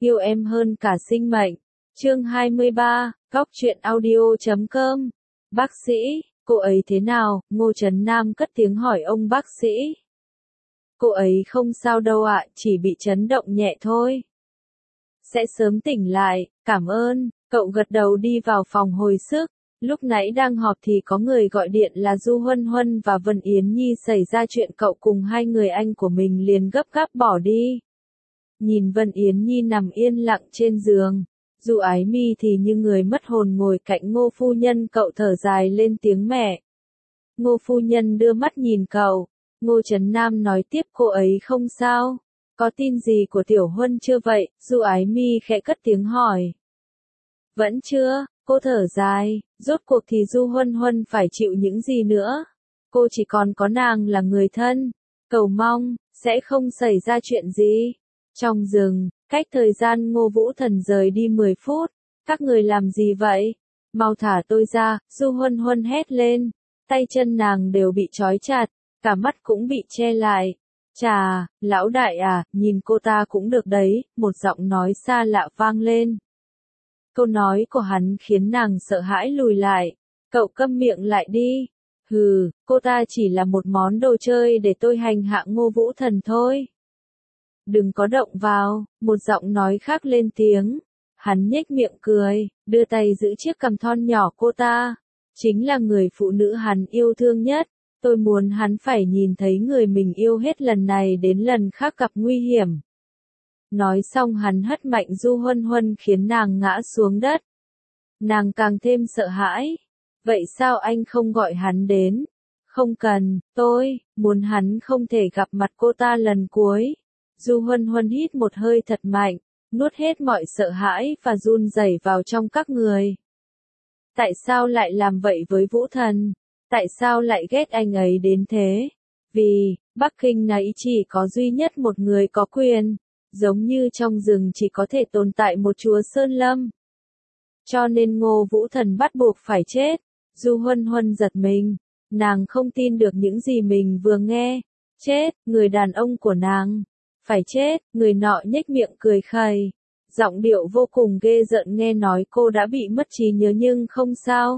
yêu em hơn cả sinh mệnh. Chương 23, Góc truyện audio.com. Bác sĩ, cô ấy thế nào? Ngô Trấn Nam cất tiếng hỏi ông bác sĩ. Cô ấy không sao đâu ạ, chỉ bị chấn động nhẹ thôi. Sẽ sớm tỉnh lại, cảm ơn. Cậu gật đầu đi vào phòng hồi sức. Lúc nãy đang họp thì có người gọi điện là Du Huân Huân và Vân Yến Nhi xảy ra chuyện, cậu cùng hai người anh của mình liền gấp gáp bỏ đi. Nhìn Vân Yến Nhi nằm yên lặng trên giường, Du Ái Mi thì như người mất hồn ngồi cạnh Ngô phu nhân, cậu thở dài lên tiếng mẹ. Ngô phu nhân đưa mắt nhìn cậu. Ngô Trấn Nam nói tiếp, cô ấy không sao. Có tin gì của Tiểu Huân chưa vậy? Du Ái Mi khẽ cất tiếng hỏi. Vẫn chưa, cô thở dài, rốt cuộc thì Du Huân Huân phải chịu những gì nữa? Cô chỉ còn có nàng là người thân, cầu mong, sẽ không xảy ra chuyện gì. Trong rừng, cách thời gian Ngô Vũ Thần rời đi 10 phút, các người làm gì vậy? Mau thả tôi ra, Du Huân Huân hét lên, tay chân nàng đều bị trói chặt, cả mắt cũng bị che lại. Chà, lão đại à, nhìn cô ta cũng được đấy, một giọng nói xa lạ vang lên. Câu nói của hắn khiến nàng sợ hãi lùi lại. Cậu câm miệng lại đi. Hừ, cô ta chỉ là một món đồ chơi để tôi hành hạ Ngô Vũ Thần thôi. Đừng có động vào, một giọng nói khác lên tiếng. Hắn nhếch miệng cười, đưa tay giữ chiếc cằm thon nhỏ cô ta. Chính là người phụ nữ hắn yêu thương nhất. Tôi muốn hắn phải nhìn thấy người mình yêu hết lần này đến lần khác gặp nguy hiểm. Nói xong hắn hất mạnh Du Huân Huân khiến nàng ngã xuống đất. Nàng càng thêm sợ hãi. Vậy sao anh không gọi hắn đến? Không cần, tôi muốn hắn không thể gặp mặt cô ta lần cuối. Du Huân Huân hít một hơi thật mạnh, nuốt hết mọi sợ hãi và run rẩy vào trong các người. Tại sao lại làm vậy với Vũ Thần? Tại sao lại ghét anh ấy đến thế? Vì, Bắc Kinh này chỉ có duy nhất một người có quyền. Giống như trong rừng chỉ có thể tồn tại một chúa Sơn Lâm. Cho nên Ngô Vũ Thần bắt buộc phải chết. Du Huân Huân giật mình. Nàng không tin được những gì mình vừa nghe. Chết, người đàn ông của nàng. Phải chết, người nọ nhếch miệng cười khẩy. Giọng điệu vô cùng ghê rợn, nghe nói cô đã bị mất trí nhớ nhưng không sao.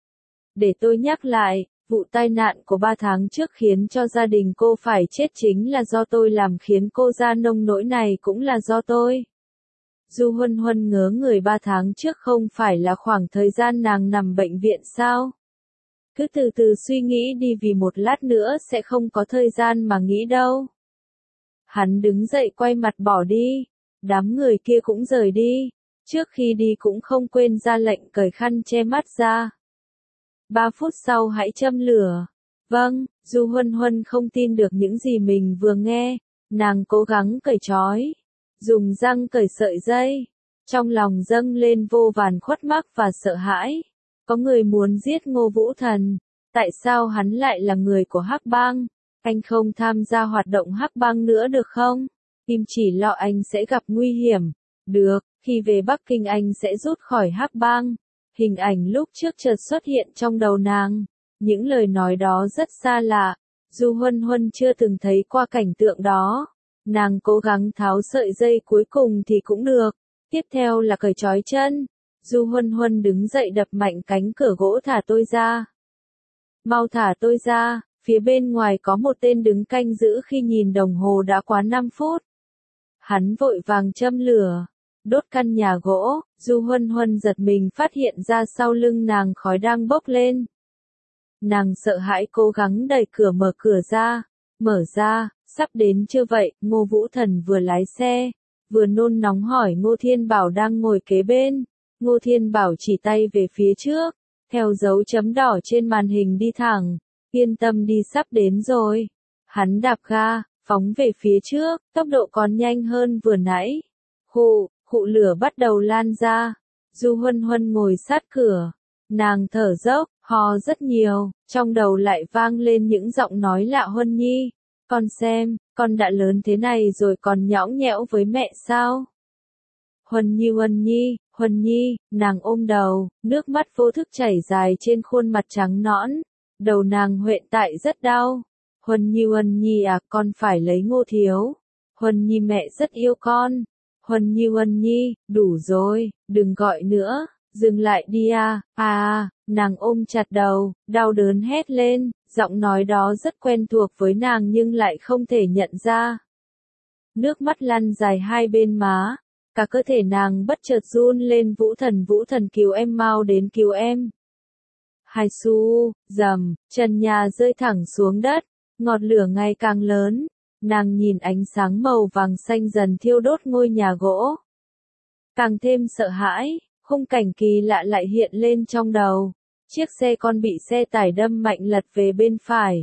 Để tôi nhắc lại. Vụ tai nạn của 3 tháng trước khiến cho gia đình cô phải chết chính là do tôi làm, khiến cô ra nông nỗi này cũng là do tôi. Du Huân Huân ngớ người, 3 tháng trước không phải là khoảng thời gian nàng nằm bệnh viện sao? Cứ từ từ suy nghĩ đi, vì một lát nữa sẽ không có thời gian mà nghĩ đâu. Hắn đứng dậy quay mặt bỏ đi. Đám người kia cũng rời đi. Trước khi đi cũng không quên ra lệnh cởi khăn che mắt ra. 3 phút sau hãy châm lửa. Vâng, Du Huân Huân không tin được những gì mình vừa nghe. Nàng cố gắng cởi trói, dùng răng cởi sợi dây. Trong lòng dâng lên vô vàn khuất mắc và sợ hãi. Có người muốn giết Ngô Vũ Thần. Tại sao hắn lại là người của Hắc Bang? Anh không tham gia hoạt động Hắc Bang nữa được không? Kim chỉ lo anh sẽ gặp nguy hiểm. Được, khi về Bắc Kinh anh sẽ rút khỏi Hắc Bang. Hình ảnh lúc trước chợt xuất hiện trong đầu nàng. Những lời nói đó rất xa lạ. Du Huân Huân chưa từng thấy qua cảnh tượng đó. Nàng cố gắng tháo sợi dây cuối cùng thì cũng được. Tiếp theo là cởi trói chân. Du Huân Huân đứng dậy đập mạnh cánh cửa gỗ, thả tôi ra. Mau thả tôi ra, phía bên ngoài có một tên đứng canh giữ. Khi nhìn đồng hồ đã quá 5 phút. Hắn vội vàng châm lửa. Đốt căn nhà gỗ. Du Huân Huân giật mình phát hiện ra sau lưng nàng khói đang bốc lên. Nàng sợ hãi cố gắng đẩy cửa, mở cửa ra. Mở ra, sắp đến chưa vậy? Ngô Vũ Thần vừa lái xe, vừa nôn nóng hỏi Ngô Thiên Bảo đang ngồi kế bên. Ngô Thiên Bảo chỉ tay về phía trước, theo dấu chấm đỏ trên màn hình đi thẳng. Yên tâm đi, sắp đến rồi. Hắn đạp ga, phóng về phía trước, tốc độ còn nhanh hơn vừa nãy. Khụ lửa bắt đầu lan ra. Du Huân Huân ngồi sát cửa. Nàng thở dốc, ho rất nhiều, trong đầu lại vang lên những giọng nói lạ. Huân Nhi, con xem, con đã lớn thế này rồi còn nhõng nhẽo với mẹ sao? Huân Nhi, nàng ôm đầu, nước mắt vô thức chảy dài trên khuôn mặt trắng nõn. Đầu nàng hiện tại rất đau. Huân Nhi à, con phải lấy Ngô thiếu. Huân Nhi, mẹ rất yêu con. Huân Nhi, đủ rồi, đừng gọi nữa, dừng lại đi à, nàng ôm chặt đầu, đau đớn hét lên, giọng nói đó rất quen thuộc với nàng nhưng lại không thể nhận ra. Nước mắt lăn dài hai bên má, cả cơ thể nàng bất chợt run lên. Vũ Thần cứu em, mau đến cứu em. Hai xu, rầm, trần nhà rơi thẳng xuống đất, ngọn lửa ngày càng lớn, nàng nhìn ánh sáng màu vàng xanh dần thiêu đốt ngôi nhà gỗ. Càng thêm sợ hãi, khung cảnh kỳ lạ lại hiện lên trong đầu. Chiếc xe con bị xe tải đâm mạnh lật về bên phải.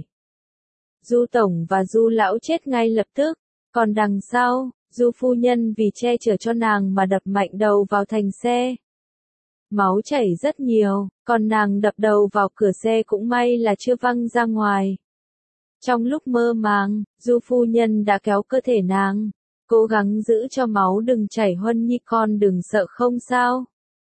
Du tổng và Du lão chết ngay lập tức, còn đằng sau, Du phu nhân vì che chở cho nàng mà đập mạnh đầu vào thành xe. Máu chảy rất nhiều, còn nàng đập đầu vào cửa xe cũng may là chưa văng ra ngoài. Trong lúc mơ màng, Du phu nhân đã kéo cơ thể nàng, cố gắng giữ cho máu đừng chảy. Huân Nhi con đừng sợ, không sao.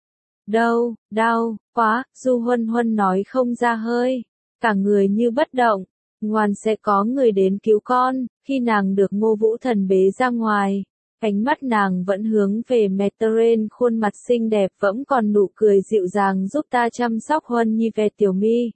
Đâu, đau, quá, Du Huân nói không ra hơi, cả người như bất động. Ngoan, sẽ có người đến cứu con. Khi nàng được Ngô Vũ Thần bế ra ngoài, ánh mắt nàng vẫn hướng về Maitrên, khuôn mặt xinh đẹp vẫn còn nụ cười dịu dàng, giúp ta chăm sóc Huân Nhi về tiểu mi.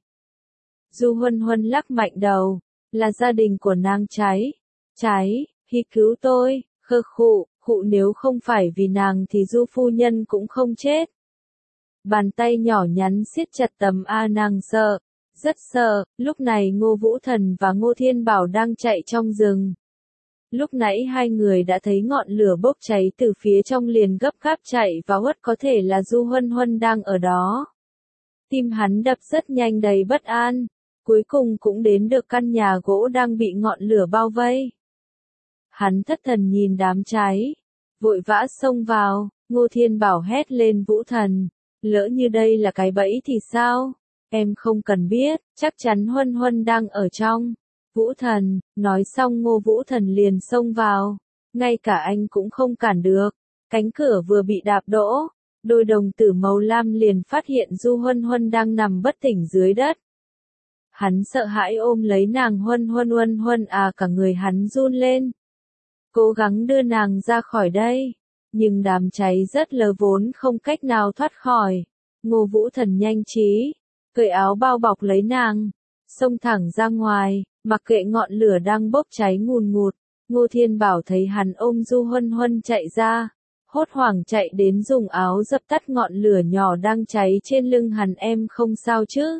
Du Huân lắc mạnh đầu, là gia đình của nàng trái, hi cứu tôi, khơ khụ, nếu không phải vì nàng thì Du phu nhân cũng không chết. Bàn tay nhỏ nhắn siết chặt tấm nàng sợ, rất sợ. Lúc này Ngô Vũ Thần và Ngô Thiên Bảo đang chạy trong rừng. Lúc nãy hai người đã thấy ngọn lửa bốc cháy từ phía trong, liền gấp gáp chạy vào hất, có thể là Du Huân đang ở đó. Tim hắn đập rất nhanh, đầy bất an, cuối cùng cũng đến được căn nhà gỗ đang bị ngọn lửa bao vây. Hắn thất thần nhìn đám cháy, vội vã xông vào. Ngô Thiên Bảo hét lên, Vũ Thần, lỡ như đây là cái bẫy thì sao? Em không cần biết, chắc chắn Huân đang ở trong. Vũ Thần, nói xong Ngô Vũ Thần liền xông vào, ngay cả anh cũng không cản được. Cánh cửa vừa bị đạp đổ, đôi đồng tử màu lam liền phát hiện Du Huân đang nằm bất tỉnh dưới đất. Hắn sợ hãi ôm lấy nàng. Huân cả người hắn run lên, cố gắng đưa nàng ra khỏi đây, nhưng đám cháy rất lớn vốn không cách nào thoát khỏi. Ngô Vũ Thần nhanh trí cởi áo bao bọc lấy nàng, xông thẳng ra ngoài, mặc kệ ngọn lửa đang bốc cháy ngùn ngụt. Ngô Thiên Bảo thấy hắn ôm Du Huân chạy ra, hốt hoảng chạy đến dùng áo dập tắt ngọn lửa nhỏ đang cháy trên lưng hắn. Em không sao chứ?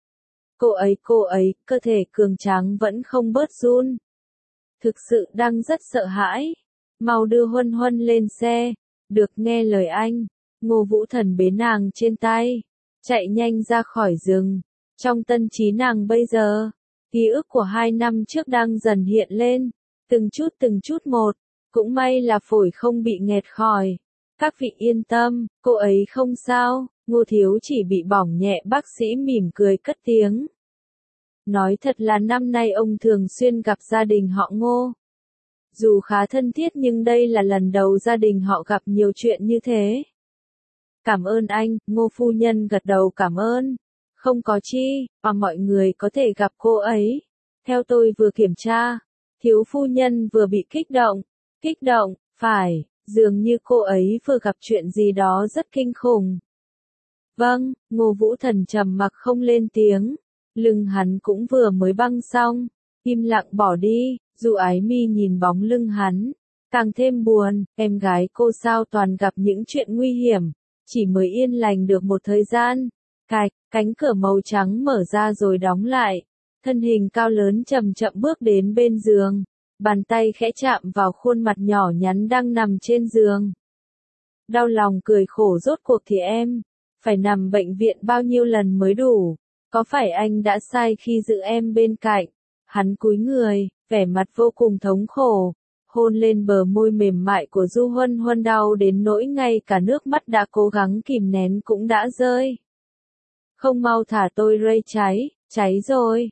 Cô ấy, cơ thể cường tráng vẫn không bớt run. Thực sự đang rất sợ hãi. Mau đưa Huân lên xe. Được, nghe lời anh. Ngô Vũ Thần bế nàng trên tay, chạy nhanh ra khỏi rừng. Trong tâm trí nàng bây giờ, ký ức của 2 năm trước đang dần hiện lên, từng chút một. Cũng may là phổi không bị nghẹt khỏi. Các vị yên tâm, cô ấy không sao, Ngô thiếu chỉ bị bỏng nhẹ. Bác sĩ mỉm cười cất tiếng. Nói thật là năm nay ông thường xuyên gặp gia đình họ Ngô. Dù khá thân thiết nhưng đây là lần đầu gia đình họ gặp nhiều chuyện như thế. Cảm ơn anh, Ngô phu nhân gật đầu cảm ơn. Không có chi, và mọi người có thể gặp cô ấy. Theo tôi vừa kiểm tra, thiếu phu nhân vừa bị kích động, phải, dường như cô ấy vừa gặp chuyện gì đó rất kinh khủng. Vâng, Ngô Vũ Thần trầm mặc không lên tiếng, lưng hắn cũng vừa mới băng xong, im lặng bỏ đi. Dù Ái Mi nhìn bóng lưng hắn, càng thêm buồn. Em gái cô sao toàn gặp những chuyện nguy hiểm, chỉ mới yên lành được một thời gian. Cánh cửa màu trắng mở ra rồi đóng lại, thân hình cao lớn chậm chậm bước đến bên giường, bàn tay khẽ chạm vào khuôn mặt nhỏ nhắn đang nằm trên giường. Đau lòng cười khổ, rốt cuộc thì em phải nằm bệnh viện bao nhiêu lần mới đủ? Có phải anh đã sai khi giữ em bên cạnh? Hắn cúi người, vẻ mặt vô cùng thống khổ, hôn lên bờ môi mềm mại của Du Huân, đau đến nỗi ngay cả nước mắt đã cố gắng kìm nén cũng đã rơi. Không mau thả tôi, Ray, cháy rồi.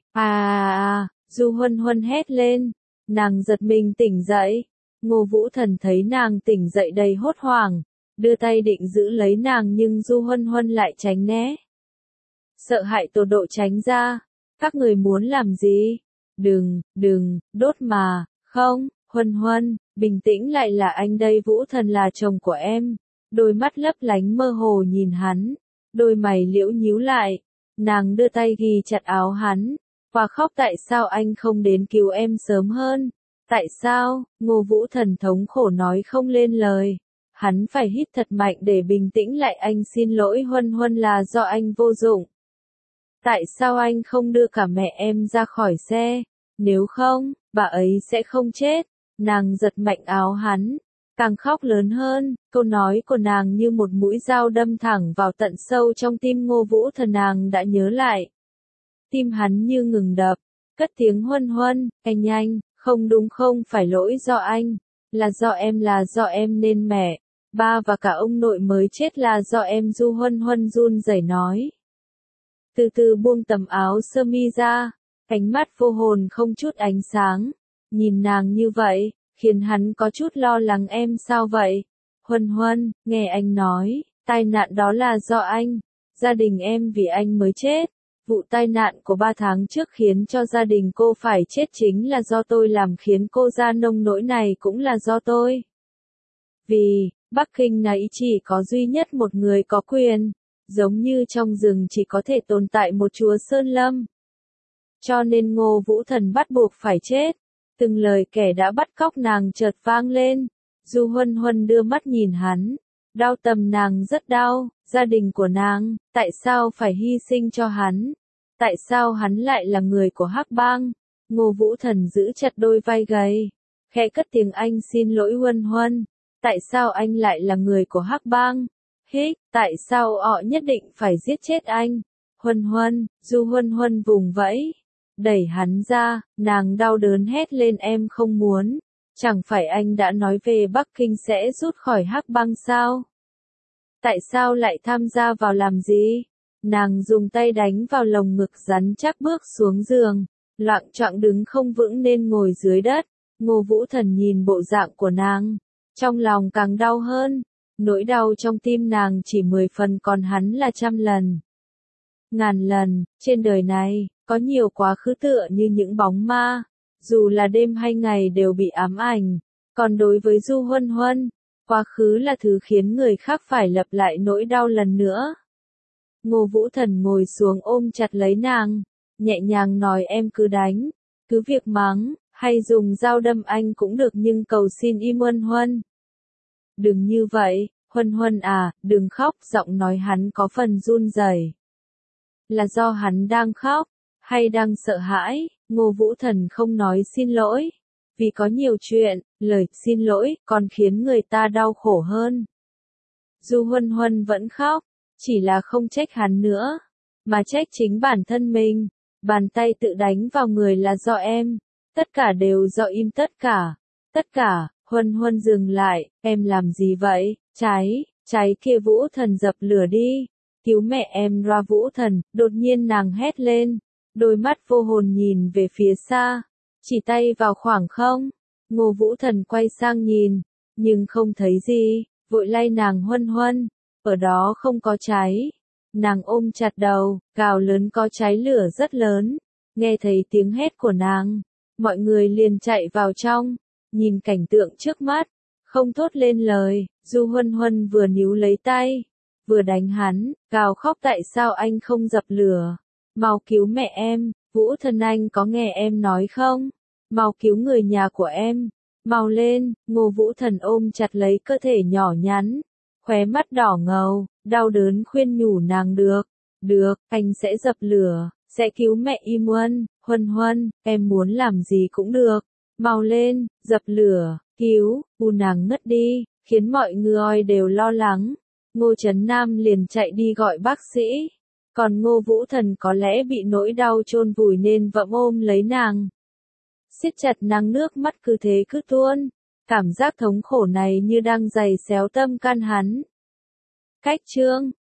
Du Huân hét lên, nàng giật mình tỉnh dậy. Ngô Vũ Thần thấy nàng tỉnh dậy đầy hốt hoảng, đưa tay định giữ lấy nàng nhưng Du Huân lại tránh né. Sợ hãi tột độ tránh ra. Các người muốn làm gì? Đừng, đốt mà, không, Huân Huân, bình tĩnh lại, là anh đây, Vũ Thần là chồng của em. Đôi mắt lấp lánh mơ hồ nhìn hắn, đôi mày liễu nhíu lại, nàng đưa tay ghi chặt áo hắn, và khóc, tại sao anh không đến cứu em sớm hơn? Tại sao? Ngô Vũ Thần thống khổ nói không lên lời. Hắn phải hít thật mạnh để bình tĩnh lại, anh xin lỗi Huân Huân, là do anh vô dụng. Tại sao anh không đưa cả mẹ em ra khỏi xe? Nếu không, bà ấy sẽ không chết. Nàng giật mạnh áo hắn, càng khóc lớn hơn, câu nói của nàng như một mũi dao đâm thẳng vào tận sâu trong tim Ngô Vũ Thần. Nàng đã nhớ lại. Tim hắn như ngừng đập, cất tiếng Huân Huân, anh, không đúng, không phải lỗi do anh, là do em nên mẹ, ba và cả ông nội mới chết là do em. Huân Huân run rẩy nói. Từ từ buông tấm áo sơ mi ra, ánh mắt vô hồn không chút ánh sáng, nhìn nàng như vậy, khiến hắn có chút lo lắng. Em sao vậy? Huân Huân, nghe anh nói, tai nạn đó là do anh, gia đình em vì anh mới chết. Vụ tai nạn của 3 tháng trước khiến cho gia đình cô phải chết chính là do tôi làm, khiến cô ra nông nỗi này cũng là do tôi. Vì, Bắc Kinh này chỉ có duy nhất một người có quyền, giống như trong rừng chỉ có thể tồn tại một chúa Sơn Lâm. Cho nên Ngô Vũ Thần bắt buộc phải chết. Từng lời kẻ đã bắt cóc nàng chợt vang lên. Huân Huân đưa mắt nhìn hắn. Đau tâm nàng rất đau, gia đình của nàng, tại sao phải hy sinh cho hắn? Tại sao hắn lại là người của Hắc Bang? Ngô Vũ Thần giữ chặt đôi vai gầy, khẽ cất tiếng, anh xin lỗi Huân Huân. Tại sao anh lại là người của Hắc Bang? Tại sao họ nhất định phải giết chết anh? Huân Huân, Huân Huân vùng vẫy, đẩy hắn ra, nàng đau đớn hét lên, em không muốn. Chẳng phải anh đã nói về Bắc Kinh sẽ rút khỏi Hắc Bang sao? Tại sao lại tham gia vào làm gì? Nàng dùng tay đánh vào lồng ngực rắn chắc, bước xuống giường, loạng choạng đứng không vững nên ngồi dưới đất. Ngô Vũ Thần nhìn bộ dạng của nàng, trong lòng càng đau hơn. Nỗi đau trong tim nàng chỉ 10 phần, còn hắn là 100 lần. Ngàn lần. Trên đời này, có nhiều quá khứ tựa như những bóng ma, dù là đêm hay ngày đều bị ám ảnh. Còn đối với Huân Huân, quá khứ là thứ khiến người khác phải lặp lại nỗi đau lần nữa. Ngô Vũ Thần ngồi xuống ôm chặt lấy nàng, nhẹ nhàng nói, em cứ đánh, cứ việc mắng, hay dùng dao đâm anh cũng được, nhưng cầu xin im Huân Huân. Đừng như vậy, Huân Huân à, đừng khóc. Giọng nói hắn có phần run rẩy. Là do hắn đang khóc, hay đang sợ hãi? Ngô Vũ Thần không nói xin lỗi, vì có nhiều chuyện, lời xin lỗi còn khiến người ta đau khổ hơn. Huân Huân vẫn khóc, chỉ là không trách hắn nữa, mà trách chính bản thân mình. Bàn tay tự đánh vào người là do em, tất cả đều do im, tất cả. Huân Huân dừng lại, em làm gì vậy? Cháy kia, Vũ Thần dập lửa đi, cứu mẹ em ra. Vũ Thần, đột nhiên nàng hét lên, đôi mắt vô hồn nhìn về phía xa, chỉ tay vào khoảng không. Ngô Vũ Thần quay sang nhìn, nhưng không thấy gì, vội lay nàng, Huân Huân, ở đó không có cháy. Nàng ôm chặt đầu, gào lớn, có cháy, lửa rất lớn. Nghe thấy tiếng hét của nàng, mọi người liền chạy vào trong, nhìn cảnh tượng trước mắt, không thốt lên lời. Huân Huân vừa níu lấy tay, vừa đánh hắn, gào khóc, tại sao anh không dập lửa? Mau cứu mẹ em, Vũ Thần, anh có nghe em nói không? Mau cứu người nhà của em, mau lên. Ngô Vũ Thần ôm chặt lấy cơ thể nhỏ nhắn, khóe mắt đỏ ngầu, đau đớn khuyên nhủ nàng, được, anh sẽ dập lửa, sẽ cứu mẹ im Huân. Huân, em muốn làm gì cũng được, mau lên, dập lửa, cứu. Nàng ngất đi, khiến mọi người đều lo lắng. Ngô Trấn Nam liền chạy đi gọi bác sĩ, còn Ngô Vũ Thần có lẽ bị nỗi đau chôn vùi nên vẫn ôm lấy nàng, siết chặt nàng, nước mắt cứ thế cứ tuôn. Cảm giác thống khổ này như đang giày xéo tâm can hắn. Cách chương